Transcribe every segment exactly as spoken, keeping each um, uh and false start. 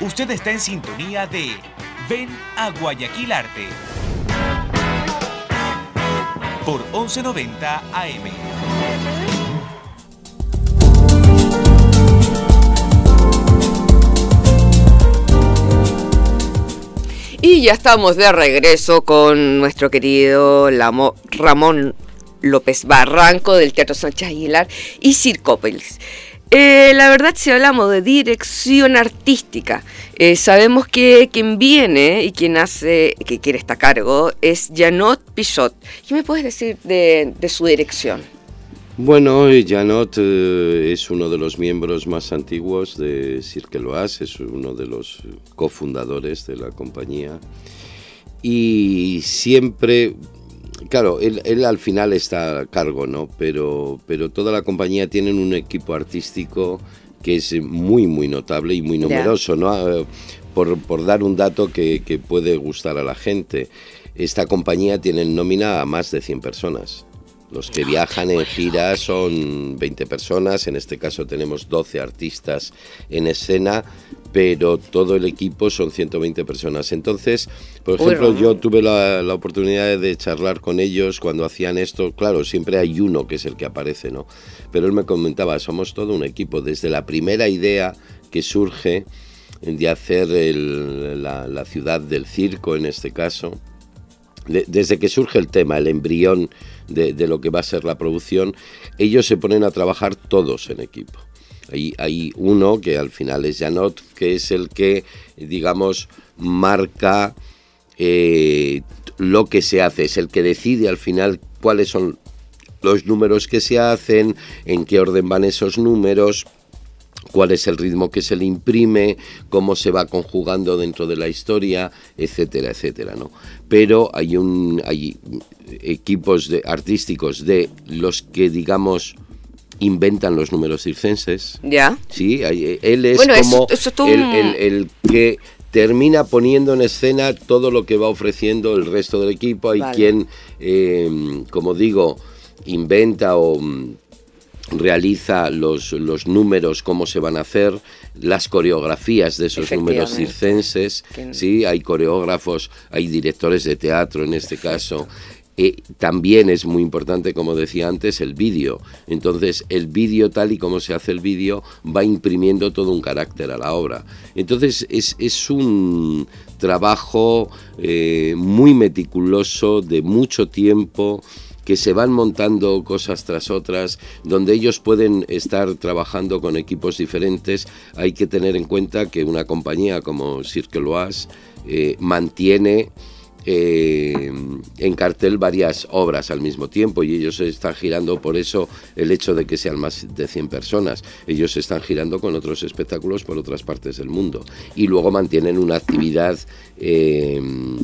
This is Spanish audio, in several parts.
Usted está en sintonía de Ven a Guayaquil Arte por once noventa A M. Y ya estamos de regreso con nuestro querido Lamo, Ramón López Barranco del Teatro Sánchez Aguilar y Circópolis. Eh, la verdad, si hablamos de dirección artística, eh, sabemos que quien viene y quien hace, que quiere estar a cargo es Janot Pichot. ¿Qué me puedes decir de, de su dirección? Bueno, Janot eh, es uno de los miembros más antiguos de Cirque l'Oise, es uno de los cofundadores de la compañía y siempre, claro, él, él al final está a cargo, ¿no? Pero, pero toda la compañía tiene un equipo artístico que es muy, muy notable y muy numeroso, ¿no? Por, por dar un dato que, que puede gustar a la gente, esta compañía tiene en nómina a más de cien personas. Los que viajan en gira son veinte personas, en este caso tenemos doce artistas en escena, pero todo el equipo son ciento veinte personas. Entonces, por ejemplo, bueno, yo tuve la, la oportunidad de charlar con ellos cuando hacían esto. Claro, siempre hay uno que es el que aparece, ¿no? Pero él me comentaba, somos todo un equipo, desde la primera idea que surge de hacer el, la, la ciudad del circo, en este caso, de, desde que surge el tema, el embrión de, de lo que va a ser la producción, ellos se ponen a trabajar todos en equipo. Hay, hay uno que al final es Janot, que es el que, digamos, marca eh, lo que se hace, es el que decide al final cuáles son los números que se hacen, en qué orden van esos números, cuál es el ritmo que se le imprime, cómo se va conjugando dentro de la historia, etcétera, etcétera, ¿no? Pero hay un hay equipos de, artísticos de los que, digamos, inventan los números circenses. Ya. Sí, hay, él es bueno, como eso, eso el, el, el que termina poniendo en escena todo lo que va ofreciendo el resto del equipo. Hay vale. quien, eh, como digo, inventa o realiza los, los números, cómo se van a hacer, las coreografías de esos números circenses, ¿sí? Hay coreógrafos, hay directores de teatro en este caso. Eh, también es muy importante, como decía antes, el vídeo. Entonces, el vídeo, tal y como se hace el vídeo, va imprimiendo todo un carácter a la obra. Entonces, es, es un trabajo eh, muy meticuloso, de mucho tiempo, que se van montando cosas tras otras, donde ellos pueden estar trabajando con equipos diferentes. Hay que tener en cuenta que una compañía como Cirque l'Oise eh, mantiene eh, en cartel varias obras al mismo tiempo y ellos están girando, por eso el hecho de que sean más de cien personas, ellos están girando con otros espectáculos por otras partes del mundo y luego mantienen una actividad eh,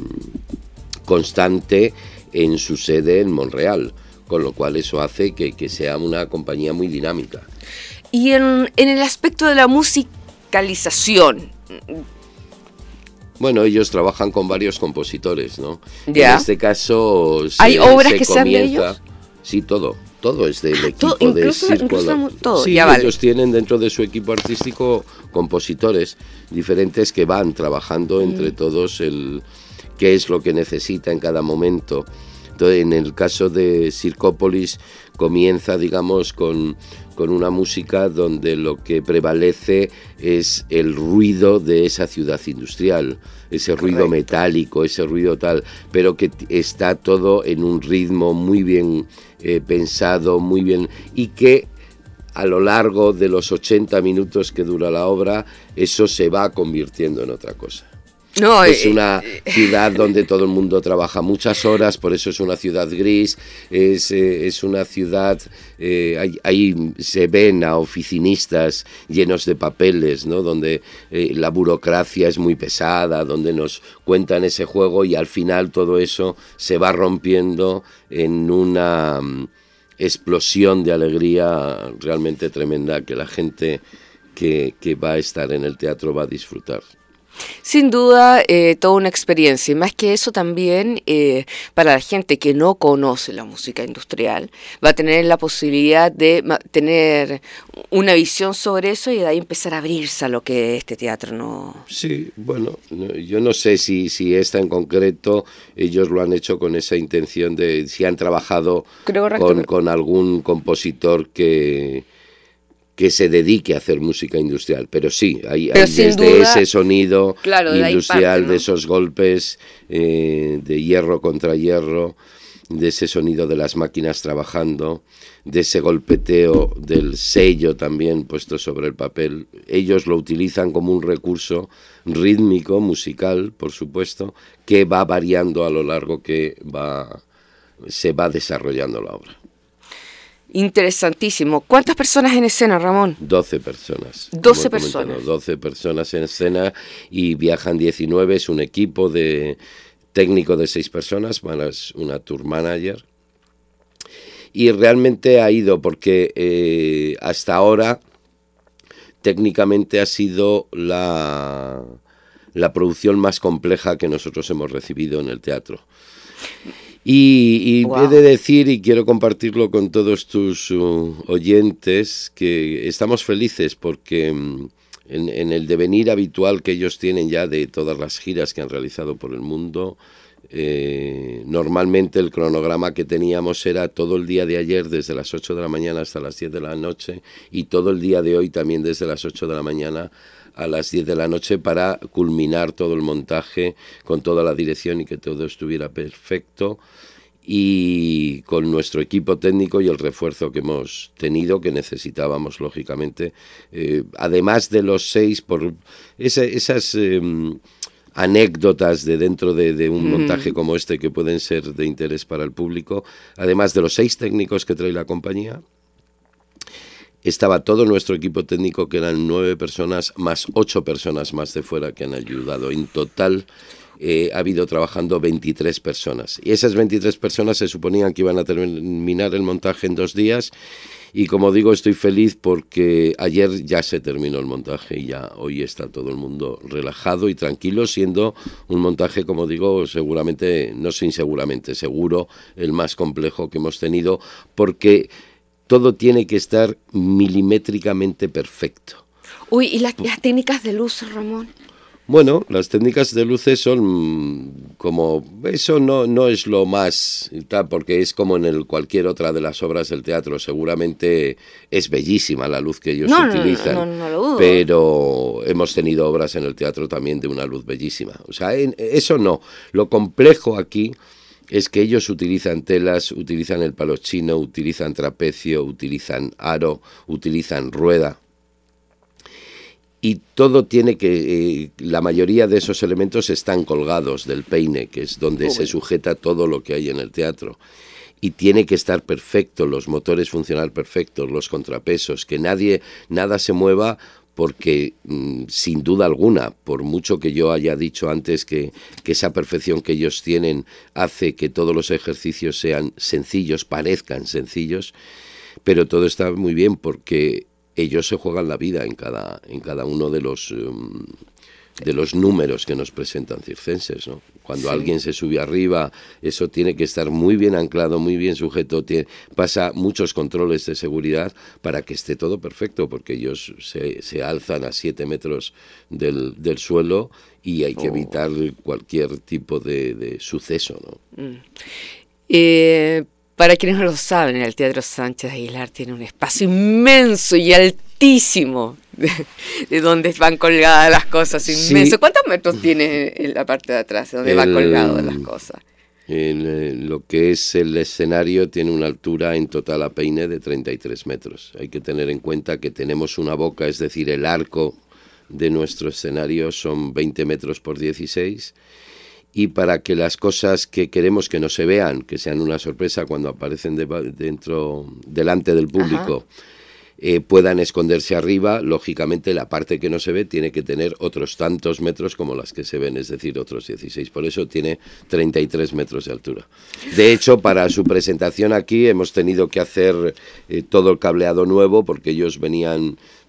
constante en su sede en Montreal, con lo cual eso hace que, que sea una compañía muy dinámica. Y en, en el aspecto de la musicalización, bueno, ellos trabajan con varios compositores, ¿no? Ya. En este caso se, ¿hay obras se que comienza, sean de ellos? Sí, todo, todo es del equipo todo, de incluso, Cirque incluso todo, sí, ya ellos vale. tienen dentro de su equipo artístico compositores diferentes que van trabajando entre mm. todos el qué es lo que necesita en cada momento. Entonces, en el caso de Circópolis comienza, digamos, con, con una música donde lo que prevalece es el ruido de esa ciudad industrial, ese Correcto. ruido metálico, ese ruido tal, pero que está todo en un ritmo muy bien eh, pensado, muy bien, y que a lo largo de los ochenta minutos que dura la obra, eso se va convirtiendo en otra cosa. No, es eh, una ciudad donde todo el mundo trabaja muchas horas, por eso es una ciudad gris, es, eh, es una ciudad, eh, ahí, ahí se ven a oficinistas llenos de papeles, ¿no? Donde eh, la burocracia es muy pesada, donde nos cuentan ese juego y al final todo eso se va rompiendo en una um, explosión de alegría realmente tremenda que la gente que, que va a estar en el teatro va a disfrutar. Sin duda, eh, toda una experiencia, y más que eso también, eh, para la gente que no conoce la música industrial, va a tener la posibilidad de tener una visión sobre eso y de ahí empezar a abrirse a lo que este teatro no... Sí, bueno, yo no sé si, si esta en concreto, ellos lo han hecho con esa intención de, si han trabajado con, con algún compositor que... que se dedique a hacer música industrial, pero sí, hay, pero hay desde duda, ese sonido claro, industrial, de, parte, ¿no? de esos golpes eh, de hierro contra hierro, de ese sonido de las máquinas trabajando, de ese golpeteo del sello también puesto sobre el papel. Ellos lo utilizan como un recurso rítmico, musical, por supuesto, que va variando a lo largo que va, se va desarrollando la obra. Interesantísimo. ¿Cuántas personas en escena, Ramón? doce personas. doce personas. doce personas en escena y viajan diecinueve. Es un equipo de técnico de seis personas, más una tour manager. Y realmente ha ido porque eh, hasta ahora técnicamente ha sido la, la producción más compleja que nosotros hemos recibido en el teatro. Y, y wow. he de decir, y quiero compartirlo con todos tus uh, oyentes, que estamos felices porque um, en, en el devenir habitual que ellos tienen ya de todas las giras que han realizado por el mundo, eh, normalmente el cronograma que teníamos era todo el día de ayer desde las ocho de la mañana hasta las diez de la noche y todo el día de hoy también desde las ocho de la mañana a las diez de la noche para culminar todo el montaje con toda la dirección y que todo estuviera perfecto, y con nuestro equipo técnico y el refuerzo que hemos tenido, que necesitábamos lógicamente, eh, además de los seis, por esa, esas eh, anécdotas de dentro de, de un mm. montaje como este que pueden ser de interés para el público, además de los seis técnicos que trae la compañía, estaba todo nuestro equipo técnico, que eran nueve personas, más ocho personas más de fuera que han ayudado. En total eh, ha habido trabajando veintitrés personas. Y esas veintitrés personas se suponían que iban a terminar el montaje en dos días. Y como digo, estoy feliz porque ayer ya se terminó el montaje y ya hoy está todo el mundo relajado y tranquilo, siendo un montaje, como digo, seguramente, no sin seguramente, seguro, el más complejo que hemos tenido, porque todo tiene que estar milimétricamente perfecto. Uy, ¿y las, las técnicas de luz, Ramón? Bueno, las técnicas de luces son como... Eso no, no es lo más... porque es como en el, cualquier otra de las obras del teatro. Seguramente es bellísima la luz que ellos no, utilizan. No, no, no, no lo dudo. Pero hemos tenido obras en el teatro también de una luz bellísima. O sea, en, eso no. Lo complejo aquí es que ellos utilizan telas, utilizan el palo chino, utilizan trapecio, utilizan aro, utilizan rueda. Y todo tiene que... Eh, la mayoría de esos elementos están colgados del peine, que es donde oh, se bueno. sujeta todo lo que hay en el teatro. Y tiene que estar perfecto, los motores funcionar perfectos, los contrapesos, que nadie, nada se mueva, porque mmm, sin duda alguna, por mucho que yo haya dicho antes que, que esa perfección que ellos tienen hace que todos los ejercicios sean sencillos, parezcan sencillos, pero todo está muy bien porque ellos se juegan la vida en cada, en cada uno de los, um, de los números que nos presentan circenses, ¿no? Cuando sí. alguien se sube arriba, eso tiene que estar muy bien anclado, muy bien sujeto, tiene, pasa muchos controles de seguridad para que esté todo perfecto, porque ellos se, se alzan a siete metros del, del suelo y hay que oh. evitar cualquier tipo de, de suceso, ¿no? Mm. Eh, para quienes no lo saben, el Teatro Sánchez Aguilar tiene un espacio inmenso y altísimo de, de donde van colgadas las cosas, inmenso. Sí. ¿Cuántos metros tiene en la parte de atrás, donde el, van colgadas las cosas? El, lo que es el escenario tiene una altura en total a peine de treinta y tres metros. Hay que tener en cuenta que tenemos una boca, es decir, el arco de nuestro escenario son veinte metros por dieciséis, y para que las cosas que queremos que no se vean, que sean una sorpresa cuando aparecen de, dentro, delante del público, eh, puedan esconderse arriba, lógicamente la parte que no se ve tiene que tener otros tantos metros como las que se ven, es decir, otros dieciséis. Por eso tiene treinta y tres metros de altura. De hecho, para su presentación aquí hemos tenido que hacer eh, todo el cableado nuevo, porque ellos venían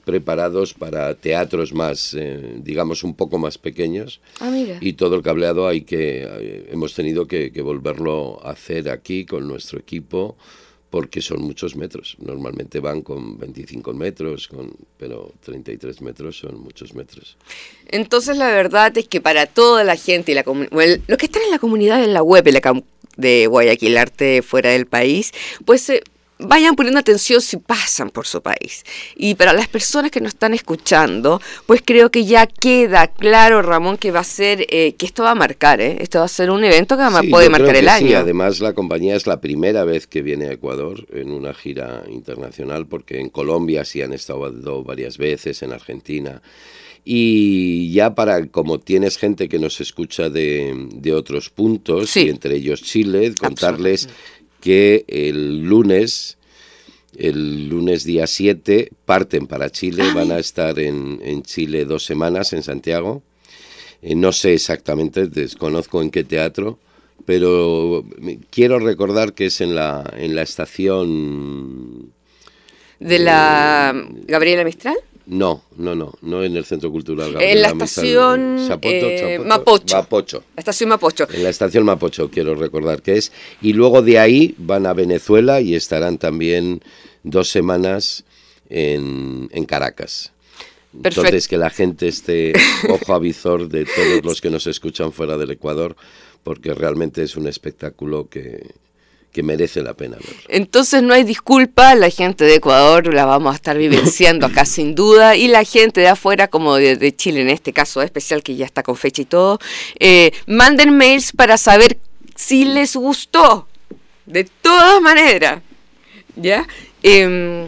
preparados para teatros más, eh, digamos, un poco más pequeños. Ah, mira. Y todo el cableado hay que, eh, hemos tenido que, que volverlo a hacer aquí con nuestro equipo, porque son muchos metros. Normalmente van con veinticinco metros, con, pero treinta y tres metros son muchos metros. Entonces la verdad es que para toda la gente, y la comu- bueno, los que están en la comunidad en la web de, la cam- de Guayaquil Arte fuera del país, pues eh, vayan poniendo atención si pasan por su país. Y para las personas que nos están escuchando, pues creo que ya queda claro, Ramón, que va a ser, eh, que esto va a marcar, ¿eh? Esto va a ser un evento que Sí, puede yo marcar creo el que año. sí. Además, la compañía es la primera vez que viene a Ecuador en una gira internacional, porque en Colombia sí han estado varias veces, en Argentina. Y ya para, como tienes gente que nos escucha de, de otros puntos, Sí. y entre ellos Chile, contarles que el lunes, el lunes día siete, parten para Chile, Ay. van a estar en, en Chile dos semanas, en Santiago. Eh, no sé exactamente, desconozco en qué teatro, pero quiero recordar que es en la, en la estación... ¿De la Gabriela Mistral? No, no, no, no en el Centro Cultural En Gabriela la Mistral, estación Zapoto, eh, Zapoto, Mapocho. Mapocho. La estación Mapocho. En la estación Mapocho, quiero recordar que es. Y luego de ahí van a Venezuela y estarán también dos semanas en, en Caracas. Perfecto. Entonces, que la gente esté ojo a visor de todos los que nos escuchan fuera del Ecuador, porque realmente es un espectáculo que, que merece la pena verlo. Entonces no hay disculpa, la gente de Ecuador la vamos a estar vivenciando acá sin duda, y la gente de afuera, como de, de Chile en este caso especial, que ya está con fecha y todo, eh, manden mails para saber si les gustó, de todas maneras, ¿ya? Eh,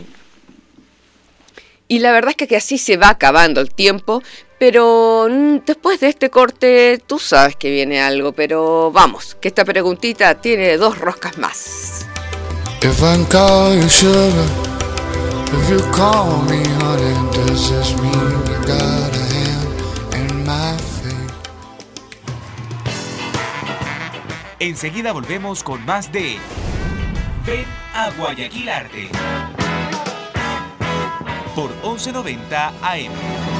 y la verdad es que, que así se va acabando el tiempo, pero mm, después de este corte tú sabes que viene algo, pero vamos, que esta preguntita tiene dos roscas más. If I call you sugar, if you call me honey, does this mean you got a hand in my fate? Enseguida volvemos con más de Ven a Guayaquil Arte por once noventa A M.